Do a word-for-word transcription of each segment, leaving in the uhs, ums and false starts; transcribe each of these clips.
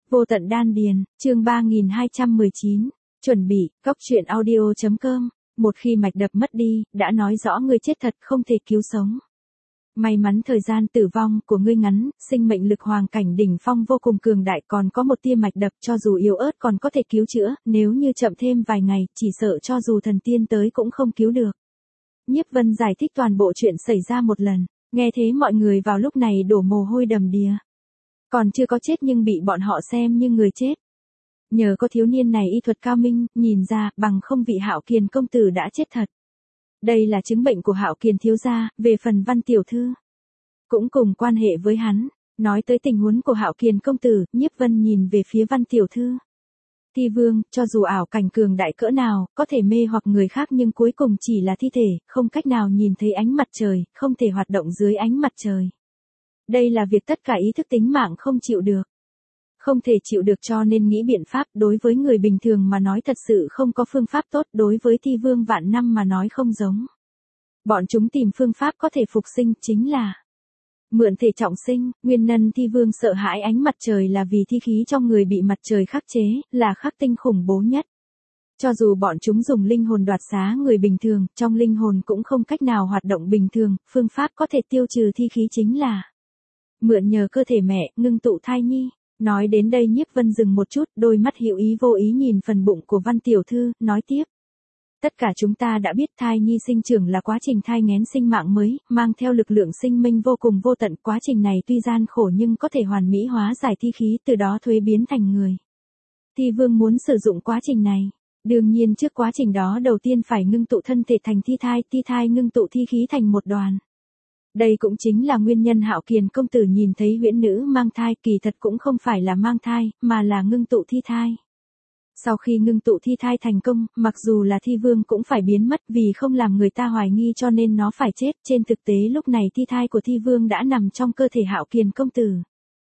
Vô tận đan điền, chương ba nghìn hai trăm mười chín, chuẩn bị, góc truyện audio.com, một khi mạch đập mất đi, đã nói rõ ngươi chết thật không thể cứu sống. May mắn thời gian tử vong của ngươi ngắn, sinh mệnh lực hoàng cảnh đỉnh phong vô cùng cường đại, còn có một tia mạch đập cho dù yếu ớt còn có thể cứu chữa, nếu như chậm thêm vài ngày, chỉ sợ cho dù thần tiên tới cũng không cứu được. Nhiếp Vân giải thích toàn bộ chuyện xảy ra một lần, nghe thế mọi người vào lúc này đổ mồ hôi đầm đìa. Còn chưa có chết nhưng bị bọn họ xem như người chết. Nhờ có thiếu niên này y thuật cao minh, nhìn ra, bằng không vị Hạo Kiền công tử đã chết thật. Đây là chứng bệnh của Hạo Kiền thiếu gia, về phần Văn tiểu thư cũng cùng quan hệ với hắn. Nói tới tình huống của Hạo Kiền công tử, Nhiếp Vân nhìn về phía Văn tiểu thư. Thi vương, cho dù ảo cảnh cường đại cỡ nào, có thể mê hoặc người khác nhưng cuối cùng chỉ là thi thể, không cách nào nhìn thấy ánh mặt trời, không thể hoạt động dưới ánh mặt trời. Đây là việc tất cả ý thức tính mạng không chịu được. Không thể chịu được cho nên nghĩ biện pháp, đối với người bình thường mà nói thật sự không có phương pháp tốt, đối với thi vương vạn năm mà nói không giống. Bọn chúng tìm phương pháp có thể phục sinh chính là mượn thể trọng sinh. Nguyên nhân thi vương sợ hãi ánh mặt trời là vì thi khí trong người bị mặt trời khắc chế, là khắc tinh khủng bố nhất. Cho dù bọn chúng dùng linh hồn đoạt xá người bình thường, trong linh hồn cũng không cách nào hoạt động bình thường, phương pháp có thể tiêu trừ thi khí chính là mượn nhờ cơ thể mẹ, ngưng tụ thai nhi. Nói đến đây Nhiếp Vân dừng một chút, đôi mắt hữu ý vô ý nhìn phần bụng của Văn tiểu thư, nói tiếp. Tất cả chúng ta đã biết thai nhi sinh trưởng là quá trình thai nghén sinh mạng mới, mang theo lực lượng sinh minh vô cùng vô tận. Quá trình này tuy gian khổ nhưng có thể hoàn mỹ hóa giải thi khí, từ đó thuế biến thành người. Thi vương muốn sử dụng quá trình này. Đương nhiên trước quá trình đó đầu tiên phải ngưng tụ thân thể thành thi thai, thi thai ngưng tụ thi khí thành một đoàn. Đây cũng chính là nguyên nhân Hạo Kiền công tử nhìn thấy huyễn nữ mang thai, kỳ thật cũng không phải là mang thai, mà là ngưng tụ thi thai. Sau khi ngưng tụ thi thai thành công, mặc dù là thi vương cũng phải biến mất vì không làm người ta hoài nghi cho nên nó phải chết. Trên thực tế lúc này thi thai của thi vương đã nằm trong cơ thể Hạo Kiền công tử.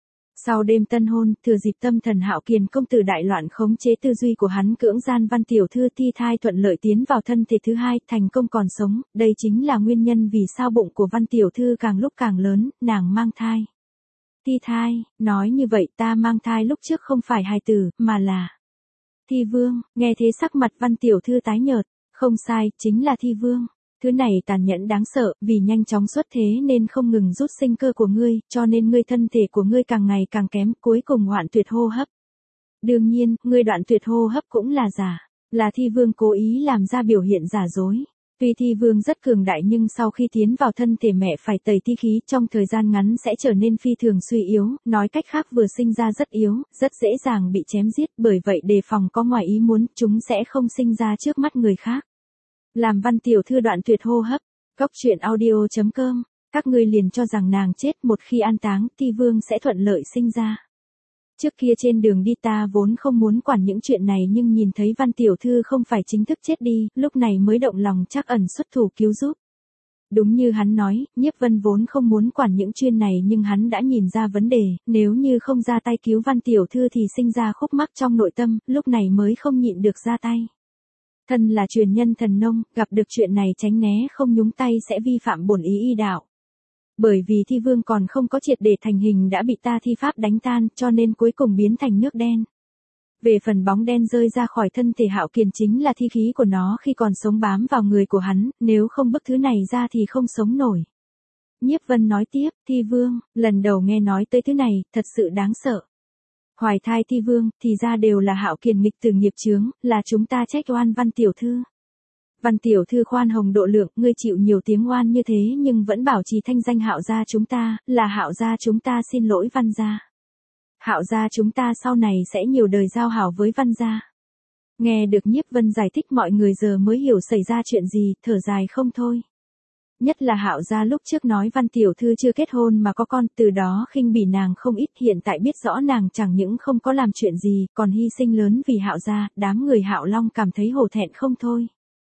Sau đêm tân hôn, thừa dịp tâm thần Hạo Kiền công tử đại loạn khống chế tư duy của hắn, cưỡng gian Văn tiểu thư, thi thai thuận lợi tiến vào thân thể thứ hai, thành công còn sống. Đây chính là nguyên nhân vì sao bụng của Văn tiểu thư càng lúc càng lớn, nàng mang thai. Thi thai, nói như vậy ta mang thai lúc trước không phải hài tử, mà là thi vương. Nghe thế sắc mặt Văn tiểu thư tái nhợt, không sai, chính là thi vương. Thứ này tàn nhẫn đáng sợ, vì nhanh chóng xuất thế nên không ngừng rút sinh cơ của ngươi, cho nên ngươi thân thể của ngươi càng ngày càng kém, cuối cùng hoạn tuyệt hô hấp. Đương nhiên, ngươi đoạn tuyệt hô hấp cũng là giả, là thi vương cố ý làm ra biểu hiện giả dối. Tuy thi vương rất cường đại nhưng sau khi tiến vào thân thể mẹ phải tẩy thi khí, trong thời gian ngắn sẽ trở nên phi thường suy yếu, nói cách khác vừa sinh ra rất yếu, rất dễ dàng bị chém giết, bởi vậy đề phòng có ngoài ý muốn, chúng sẽ không sinh ra trước mắt người khác. Làm Văn tiểu thư đoạn tuyệt hô hấp, góc truyện audio.com, các ngươi liền cho rằng nàng chết, một khi an táng, thi vương sẽ thuận lợi sinh ra. Trước kia trên đường đi ta vốn không muốn quản những chuyện này nhưng nhìn thấy Văn tiểu thư không phải chính thức chết đi, lúc này mới động lòng trắc ẩn xuất thủ cứu giúp. Đúng như hắn nói, Nhiếp Vân vốn không muốn quản những chuyện này nhưng hắn đã nhìn ra vấn đề, nếu như không ra tay cứu Văn tiểu thư thì sinh ra khúc mắc trong nội tâm, lúc này mới không nhịn được ra tay. Thân là truyền nhân thần nông, gặp được chuyện này tránh né không nhúng tay sẽ vi phạm bổn ý y đạo. Bởi vì thi vương còn không có triệt để thành hình đã bị ta thi pháp đánh tan, cho nên cuối cùng biến thành nước đen. Về phần bóng đen rơi ra khỏi thân thể Hạo Kiền chính là thi khí của nó khi còn sống bám vào người của hắn, nếu không bức thứ này ra thì không sống nổi. Nhiếp Vân nói tiếp, thi vương, lần đầu nghe nói tới thứ này, thật sự đáng sợ. Hoài thai thi vương, thì ra đều là Hạo Kiền nghịch từ nghiệp chướng, là chúng ta trách oan Văn tiểu thư. Văn tiểu thư khoan hồng độ lượng, ngươi chịu nhiều tiếng oan như thế nhưng vẫn bảo trì thanh danh Hạo gia chúng ta, là Hạo gia chúng ta xin lỗi Văn gia. Hạo gia chúng ta sau này sẽ nhiều đời giao hảo với Văn gia. Nghe được Nhiếp Vân giải thích mọi người giờ mới hiểu xảy ra chuyện gì, thở dài không thôi. Nhất là Hạo gia lúc trước nói Văn tiểu thư chưa kết hôn mà có con, từ đó khinh bỉ nàng không ít, hiện tại biết rõ nàng chẳng những không có làm chuyện gì, còn hy sinh lớn vì Hạo gia, đám người Hạo Long cảm thấy hổ thẹn không thôi.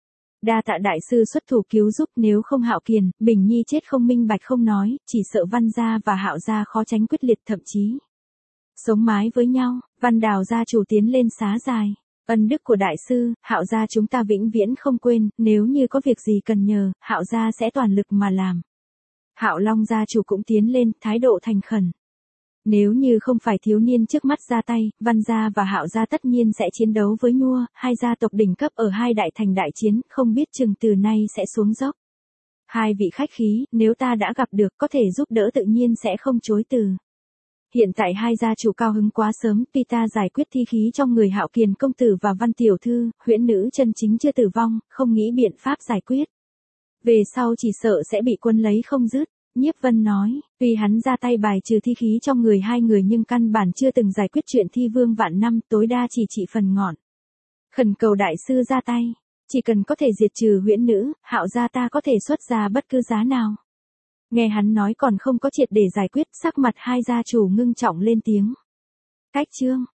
Đa tạ đại sư xuất thủ cứu giúp, nếu không Hạo Kiền, Bình Nhi chết không minh bạch không nói, chỉ sợ Văn gia và Hạo gia khó tránh quyết liệt, thậm chí sống mái với nhau. Văn Đào gia chủ tiến lên xá dài. Ân đức của đại sư, Hạo gia chúng ta vĩnh viễn không quên, nếu như có việc gì cần nhờ, Hạo gia sẽ toàn lực mà làm. Hạo Long gia chủ cũng tiến lên, thái độ thành khẩn. Nếu như không phải thiếu niên trước mắt ra tay, Văn gia và Hạo gia tất nhiên sẽ chiến đấu với Nhua, hai gia tộc đỉnh cấp ở hai đại thành đại chiến, không biết chừng từ nay sẽ xuống dốc. Hai vị khách khí, nếu ta đã gặp được, có thể giúp đỡ tự nhiên sẽ không chối từ. Hiện tại hai gia chủ cao hứng quá sớm, tuy ta giải quyết thi khí trong người Hạo Kiền công tử và Văn tiểu thư, huyễn nữ chân chính chưa tử vong, không nghĩ biện pháp giải quyết. Về sau chỉ sợ sẽ bị quân lấy không dứt. Nhiếp Vân nói, tuy hắn ra tay bài trừ thi khí trong người hai người nhưng căn bản chưa từng giải quyết chuyện thi vương vạn năm, tối đa chỉ trị phần ngọn. Khẩn cầu đại sư ra tay, chỉ cần có thể diệt trừ huyễn nữ, Hạo gia ta có thể xuất ra bất cứ giá nào. Nghe hắn nói còn không có triệt để giải quyết, sắc mặt hai gia chủ ngưng trọng lên tiếng. Cách chương